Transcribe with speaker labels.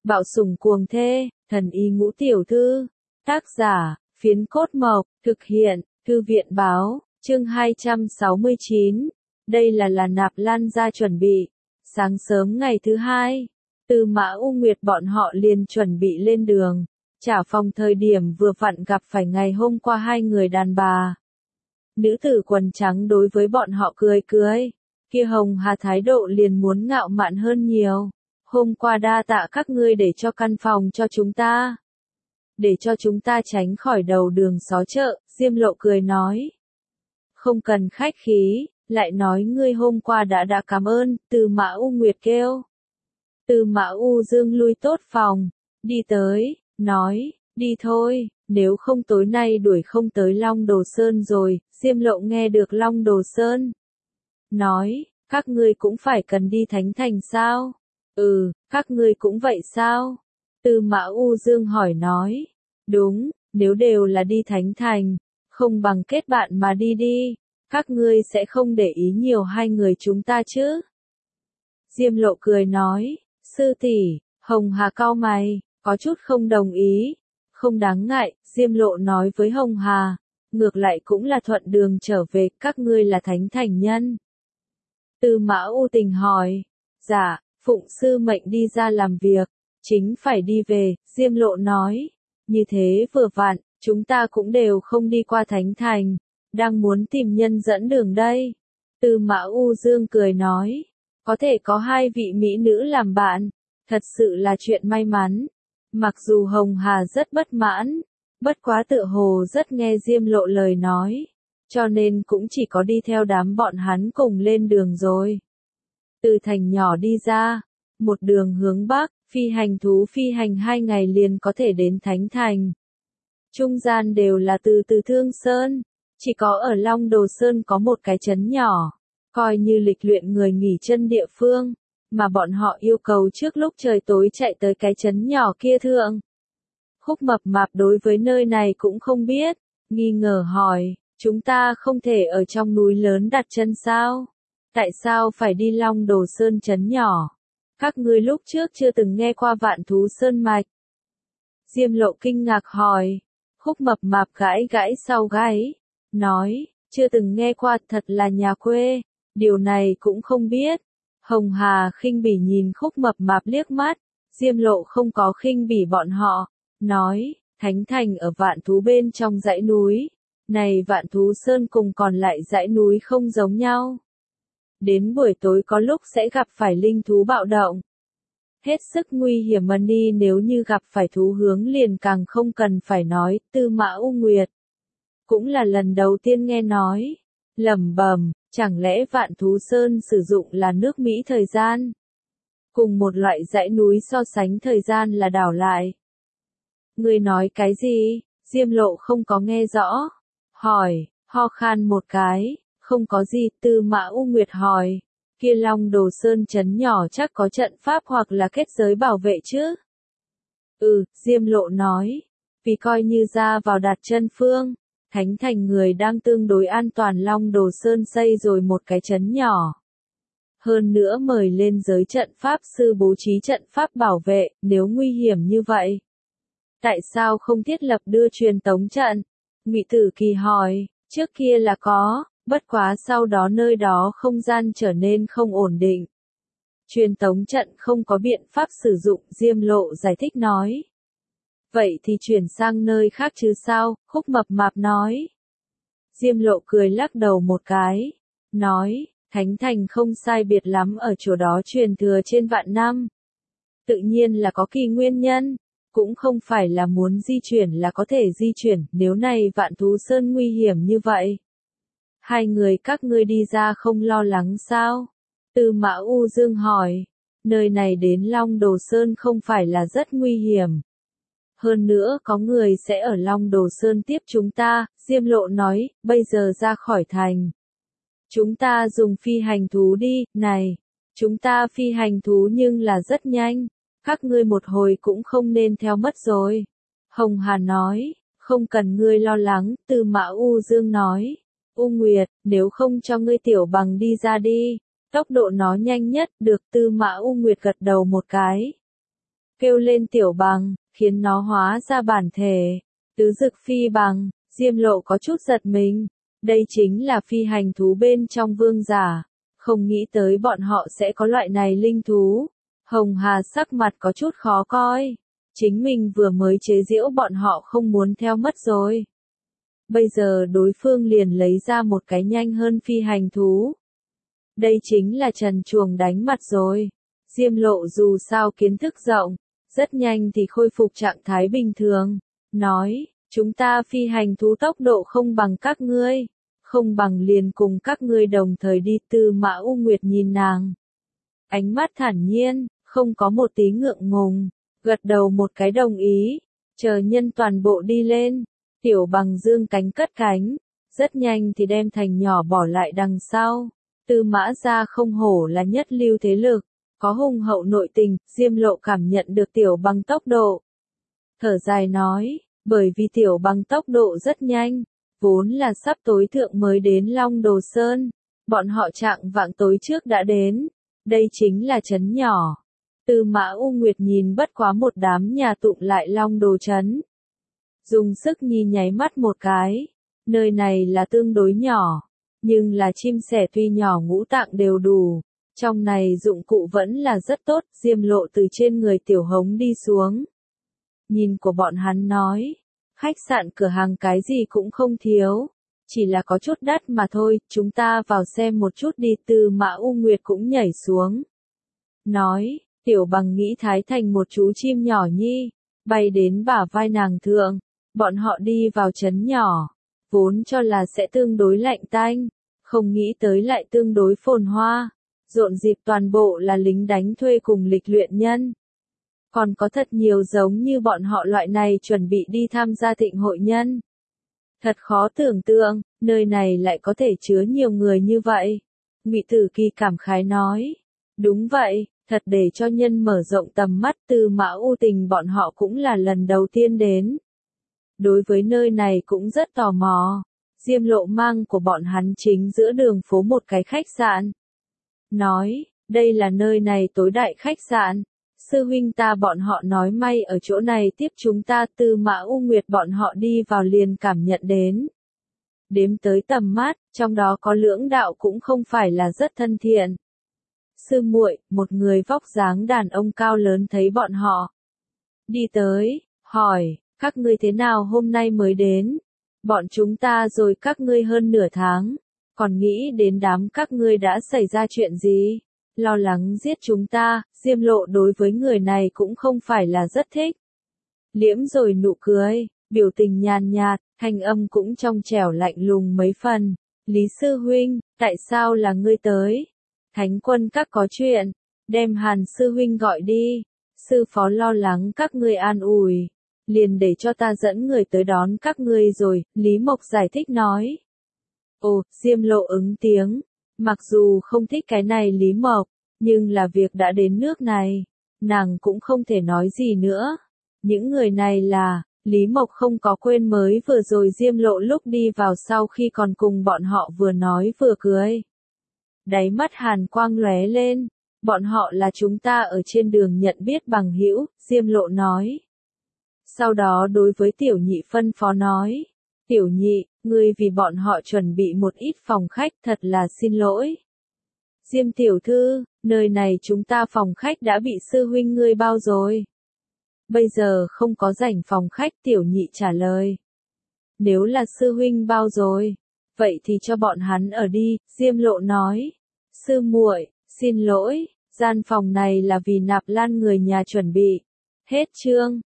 Speaker 1: Bạo sủng cuồng thê, thần y ngũ tiểu thư. Tác giả, Phiến Cốt Mộc, thực hiện, Thư viện báo, chương 269. Đây là Nạp Lan gia chuẩn bị. Sáng sớm ngày thứ hai, Tư Mã U Nguyệt bọn họ liền chuẩn bị lên đường. Trả phòng thời điểm vừa vặn gặp phải ngày hôm qua hai người đàn bà. Nữ tử quần trắng đối với bọn họ cười cười. Kia Hồng Hà thái độ liền muốn ngạo mạn hơn nhiều. Hôm qua đa tạ các ngươi để cho căn phòng cho chúng ta. Để cho chúng ta tránh khỏi đầu đường xó chợ, Diêm Lộ cười nói. Không cần khách khí, lại nói ngươi hôm qua đã cảm ơn, Tư Mã U Nguyệt kêu. Tư Mã U Dương lui tốt phòng, đi tới, nói, đi thôi, nếu không tối nay đuổi không tới Long Đồ Sơn rồi, Diêm Lộ nghe được Long Đồ Sơn. Nói, các ngươi cũng phải cần đi Thánh Thành sao? Ừ, các ngươi cũng vậy sao? Tư Mã U Dương hỏi nói, đúng, nếu đều là đi Thánh Thành, không bằng kết bạn mà đi đi, các ngươi sẽ không để ý nhiều hai người chúng ta chứ? Diêm Lộ cười nói, sư tỷ, Hồng Hà cau mày, có chút không đồng ý, không đáng ngại, Diêm Lộ nói với Hồng Hà, ngược lại cũng là thuận đường trở về, các ngươi là Thánh Thành nhân. Tư Mã U Tình hỏi, dạ, phụng sư mệnh đi ra làm việc, chính phải đi về, Diêm Lộ nói, như thế vừa vặn, chúng ta cũng đều không đi qua Thánh Thành, đang muốn tìm nhân dẫn đường đây. Tư Mã U Dương cười nói, có thể có hai vị mỹ nữ làm bạn, thật sự là chuyện may mắn. Mặc dù Hồng Hà rất bất mãn, bất quá tựa hồ rất nghe Diêm Lộ lời nói, cho nên cũng chỉ có đi theo đám bọn hắn cùng lên đường rồi. Từ thành nhỏ đi ra, một đường hướng bắc, phi hành thú phi hành 2 ngày liền có thể đến Thánh Thành. Trung gian đều là từ Thương Sơn, chỉ có ở Long Đồ Sơn có một cái trấn nhỏ, coi như lịch luyện người nghỉ chân địa phương, mà bọn họ yêu cầu trước lúc trời tối chạy tới cái trấn nhỏ kia thượng. Khúc Mập Mạp đối với nơi này cũng không biết, nghi ngờ hỏi, chúng ta không thể ở trong núi lớn đặt chân sao? Tại sao phải đi Long Đồ Sơn trấn nhỏ? Các ngươi lúc trước chưa từng nghe qua Vạn Thú Sơn Mạch. Diêm Lộ kinh ngạc hỏi, Khúc Mập Mạp gãi gãi sau gáy, nói, chưa từng nghe qua, thật là nhà quê, điều này cũng không biết. Hồng Hà khinh bỉ nhìn Khúc Mập Mạp liếc mắt, Diêm Lộ không có khinh bỉ bọn họ, nói, Thánh Thành ở Vạn Thú bên trong dãy núi, này Vạn Thú Sơn cùng còn lại dãy núi không giống nhau. Đến buổi tối có lúc sẽ gặp phải linh thú bạo động. Hết sức nguy hiểm mà đi, nếu như gặp phải thú hướng liền càng không cần phải nói. Tư Mã U Nguyệt cũng là lần đầu tiên nghe nói, lẩm bẩm, chẳng lẽ Vạn Thú Sơn sử dụng là nước Mỹ thời gian? Cùng một loại dãy núi so sánh thời gian là đảo lại. Ngươi nói cái gì? Diêm Lộ không có nghe rõ. Hỏi, ho khan một cái, không có gì. Tư Mã U Nguyệt hỏi, kia Long Đồ Sơn trấn nhỏ chắc có trận pháp hoặc là kết giới bảo vệ chứ? Diêm Lộ nói, vì coi như ra vào đặt chân phương, Thánh Thành người đang tương đối an toàn, Long Đồ Sơn xây rồi một cái trấn nhỏ. Hơn nữa mời lên giới trận pháp sư bố trí trận pháp bảo vệ, nếu nguy hiểm như vậy. Tại sao không thiết lập đưa truyền tống trận? Ngụy Tử Kỳ hỏi, trước kia là có, bất quá sau đó nơi đó không gian trở nên không ổn định. Truyền tống trận không có biện pháp sử dụng, Diêm Lộ giải thích nói. Vậy thì chuyển sang nơi khác chứ sao? Khúc Mập Mạp nói. Diêm Lộ cười lắc đầu một cái, nói, Thánh Thành không sai biệt lắm ở chỗ đó truyền thừa trên vạn năm. Tự nhiên là có kỳ nguyên nhân, cũng không phải là muốn di chuyển là có thể di chuyển, nếu này Vạn Thú Sơn nguy hiểm như vậy. Hai người các ngươi đi ra không lo lắng sao? Tư Mã U Dương hỏi, nơi này đến Long Đồ Sơn không phải là rất nguy hiểm. Hơn nữa có người sẽ ở Long Đồ Sơn tiếp chúng ta, Diêm Lộ nói, bây giờ ra khỏi thành. Chúng ta dùng phi hành thú đi, này, chúng ta phi hành thú nhưng là rất nhanh, các ngươi một hồi cũng không nên theo mất rồi. Hồng Hà nói, không cần ngươi lo lắng. Tư Mã U Dương nói, U Nguyệt, nếu không cho ngươi tiểu bằng đi ra đi, tốc độ nó nhanh nhất. Được. Tư Mã U Nguyệt gật đầu một cái. kêu lên tiểu bằng, khiến nó hóa ra bản thể. Tứ dực phi bằng, Diêm Lộ có chút giật mình. Đây chính là phi hành thú bên trong vương giả. Không nghĩ tới bọn họ sẽ có loại này linh thú. Hồng Hà sắc mặt có chút khó coi. Chính mình vừa mới chế giễu bọn họ không muốn theo mất rồi. Bây giờ đối phương liền lấy ra một cái nhanh hơn phi hành thú. Đây chính là trần truồng đánh mặt rồi. Diêm Lộ dù sao kiến thức rộng, rất nhanh thì khôi phục trạng thái bình thường. Nói, chúng ta phi hành thú tốc độ không bằng các ngươi. Không bằng liền cùng các ngươi đồng thời đi. Tư Mã U Nguyệt nhìn nàng. Ánh mắt thản nhiên, không có một tí ngượng ngùng. Gật đầu một cái đồng ý. Chờ nhân toàn bộ đi lên. Tiểu bằng dương cánh cất cánh. Rất nhanh thì đem thành nhỏ bỏ lại đằng sau. Tư Mã gia không hổ là nhất lưu thế lực. Có hùng hậu nội tình. Diêm Lộ cảm nhận được tiểu bằng tốc độ. Thở dài nói, bởi vì tiểu bằng tốc độ rất nhanh. Vốn là sắp tối thượng mới đến Long Đồ Sơn. Bọn họ trạng vạng tối trước đã đến. Đây chính là trấn nhỏ. Tư Mã U Nguyệt nhìn bất quá một đám nhà tụng lại Long Đồ trấn. Dùng sức nháy mắt một cái. Nơi này là tương đối nhỏ. Nhưng là chim sẻ tuy nhỏ ngũ tạng đều đủ. Trong này dụng cụ vẫn là rất tốt. Diêm Lộ từ trên người tiểu hống đi xuống. Nhìn của bọn hắn nói. Khách sạn cửa hàng cái gì cũng không thiếu. Chỉ là có chút đắt mà thôi. Chúng ta vào xem một chút đi. Tư Mã U Nguyệt cũng nhảy xuống. Nói, tiểu bằng nghĩ thái thành một chú chim nhỏ nhi. Bay đến bả vai nàng thượng. Bọn họ đi vào trấn nhỏ. Vốn cho là sẽ tương đối lạnh tanh. Không nghĩ tới lại tương đối phồn hoa. Rộn dịp toàn bộ là lính đánh thuê cùng lịch luyện nhân. Còn có thật nhiều giống như bọn họ loại này chuẩn bị đi tham gia thịnh hội nhân. Thật khó tưởng tượng, nơi này lại có thể chứa nhiều người như vậy. Ngụy Tử Kỳ cảm khái nói. Đúng vậy, thật để cho nhân mở rộng tầm mắt. Tư Mã U Tình bọn họ cũng là lần đầu tiên đến. Đối với nơi này cũng rất tò mò. Diêm Lộ mang của bọn hắn chính giữa đường phố một cái khách sạn. Nói, đây là nơi này tối đại khách sạn. Sư huynh ta bọn họ nói may ở chỗ này tiếp chúng ta. Tư Mã U Nguyệt bọn họ đi vào liền cảm nhận đến. Đếm tới tầm mắt, trong đó có lưỡng đạo cũng không phải là rất thân thiện. Sư muội, một người vóc dáng đàn ông cao lớn thấy bọn họ. Đi tới, hỏi, các ngươi thế nào hôm nay mới đến? Bọn chúng ta rồi các ngươi hơn nửa tháng. Còn nghĩ đến đám các ngươi đã xảy ra chuyện gì? Lo lắng giết chúng ta. Diêm Lộ đối với người này cũng không phải là rất thích. Liễm rồi nụ cười, biểu tình nhàn nhạt, thanh âm cũng trong trẻo lạnh lùng mấy phần. Lý sư huynh, tại sao là ngươi tới? Thánh quân các có chuyện, đem Hàn sư huynh gọi đi. Sư phó lo lắng các ngươi an ủi, liền để cho ta dẫn người tới đón các ngươi rồi. Lý Mộc giải thích nói. Ồ, Diêm Lộ ứng tiếng. Mặc dù không thích cái này Lý Mộc, nhưng là việc đã đến nước này, nàng cũng không thể nói gì nữa. Những người này là, Lý Mộc không có quên mới vừa rồi Diêm Lộ lúc đi vào sau khi còn cùng bọn họ vừa nói vừa cười. Đáy mắt hàn quang lóe lên, bọn họ là chúng ta ở trên đường nhận biết bằng hữu. Diêm Lộ nói. Sau đó đối với Tiểu Nhị phân phó nói. Tiểu Nhị, ngươi vì bọn họ chuẩn bị một ít phòng khách, thật là xin lỗi. Diêm tiểu thư, nơi này chúng ta phòng khách đã bị sư huynh ngươi bao rồi. Bây giờ không có rảnh phòng khách. Tiểu Nhị trả lời. Nếu là sư huynh bao rồi, vậy thì cho bọn hắn ở đi. Diêm Lộ nói. Sư muội, xin lỗi, gian phòng này là vì Nạp Lan người nhà chuẩn bị. Hết chương.